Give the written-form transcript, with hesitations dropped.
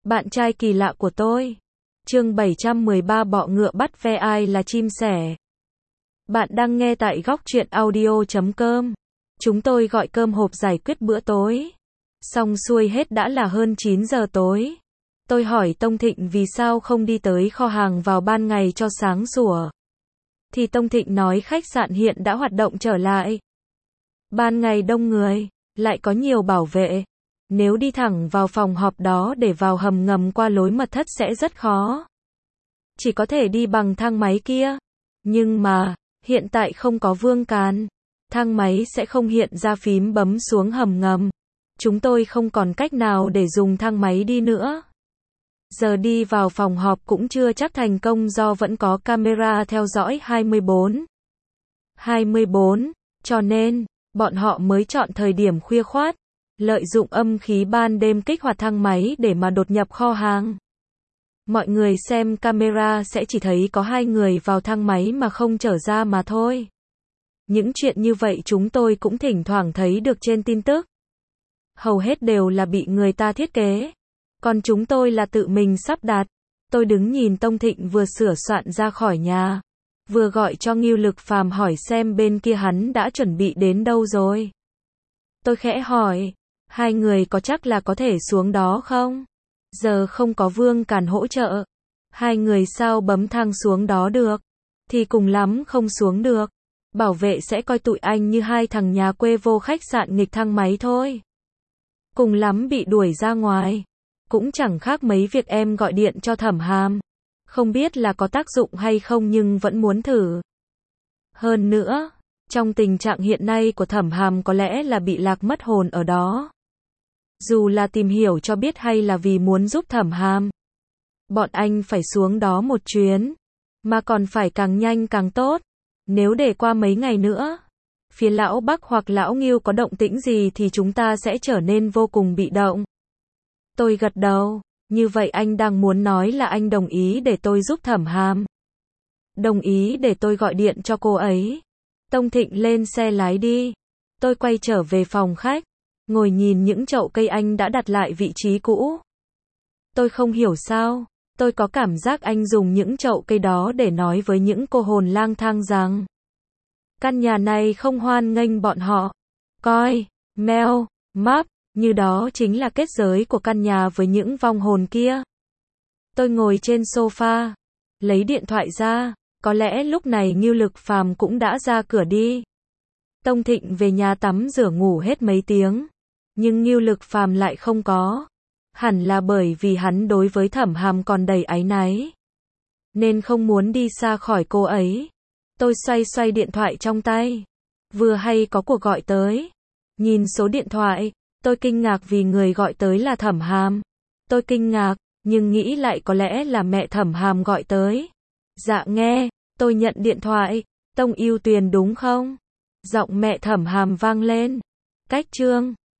Bạn trai kỳ lạ của tôi. Chương 713 bọ ngựa bắt ve ai là chim sẻ. Bạn đang nghe tại góc truyện audio.com. Chúng tôi gọi cơm hộp giải quyết bữa tối. Xong xuôi hết đã là hơn 9 giờ tối. Tôi hỏi Tông Thịnh vì sao không đi tới kho hàng vào ban ngày cho sáng sủa. Thì Tông Thịnh nói khách sạn hiện đã hoạt động trở lại. Ban ngày đông người, lại có nhiều bảo vệ. Nếu đi thẳng vào phòng họp đó để vào hầm ngầm qua lối mật thất sẽ rất khó. Chỉ có thể đi bằng thang máy kia. Nhưng mà, hiện tại không có vương càn. Thang máy sẽ không hiện ra phím bấm xuống hầm ngầm. Chúng tôi không còn cách nào để dùng thang máy đi nữa. Giờ đi vào phòng họp cũng chưa chắc thành công do vẫn có camera theo dõi 24. Cho nên, bọn họ mới chọn thời điểm khuya khoát. Lợi dụng âm khí ban đêm kích hoạt thang máy để mà đột nhập kho hàng. Mọi người xem camera sẽ chỉ thấy có 2 người vào thang máy mà không trở ra mà thôi. Những chuyện như vậy chúng tôi cũng thỉnh thoảng thấy được trên tin tức. Hầu hết đều là bị người ta thiết kế. Còn chúng tôi là tự mình sắp đặt. Tôi đứng nhìn Tông Thịnh vừa sửa soạn ra khỏi nhà. Vừa gọi cho Ngưu Lực Phàm hỏi xem bên kia hắn đã chuẩn bị đến đâu rồi. Tôi khẽ hỏi. 2 người có chắc là có thể xuống đó không? Giờ không có vương càn hỗ trợ. 2 người sao bấm thang xuống đó được? Thì cùng lắm không xuống được. Bảo vệ sẽ coi tụi anh như 2 thằng nhà quê vô khách sạn nghịch thang máy thôi. Cùng lắm bị đuổi ra ngoài. Cũng chẳng khác mấy việc em gọi điện cho Thẩm Hàm. Không biết là có tác dụng hay không nhưng vẫn muốn thử. Hơn nữa, trong tình trạng hiện nay của Thẩm Hàm có lẽ là bị lạc mất hồn ở đó. Dù là tìm hiểu cho biết hay là vì muốn giúp Thẩm Hàm. Bọn anh phải xuống đó một chuyến. Mà còn phải càng nhanh càng tốt. Nếu để qua mấy ngày nữa, phía lão Bắc hoặc lão Ngưu có động tĩnh gì thì chúng ta sẽ trở nên vô cùng bị động. Tôi gật đầu. Như vậy anh đang muốn nói là anh đồng ý để tôi giúp Thẩm Hàm. Đồng ý để tôi gọi điện cho cô ấy. Tông Thịnh lên xe lái đi. Tôi quay trở về phòng khách. Ngồi nhìn những chậu cây anh đã đặt lại vị trí cũ. Tôi không hiểu sao. Tôi có cảm giác anh dùng những chậu cây đó để nói với những cô hồn lang thang rằng căn nhà này không hoan nghênh bọn họ. Coi, meo, map, như đó chính là kết giới của căn nhà với những vong hồn kia. Tôi ngồi trên sofa, lấy điện thoại ra. Có lẽ lúc này Ngưu Lực Phàm cũng đã ra cửa đi. Tông Thịnh về nhà tắm rửa ngủ hết mấy tiếng. Nhưng Ngưu Lực Phàm lại không có. Hẳn là bởi vì hắn đối với Thẩm Hàm còn đầy áy náy. Nên không muốn đi xa khỏi cô ấy. Tôi xoay xoay điện thoại trong tay. Vừa hay có cuộc gọi tới. Nhìn số điện thoại, tôi kinh ngạc vì người gọi tới là Thẩm Hàm. Tôi kinh ngạc, nhưng nghĩ lại có lẽ là mẹ Thẩm Hàm gọi tới. Dạ nghe, tôi nhận điện thoại. Tông Yêu Tuyền đúng không? Giọng mẹ Thẩm Hàm vang lên. Cách Trương.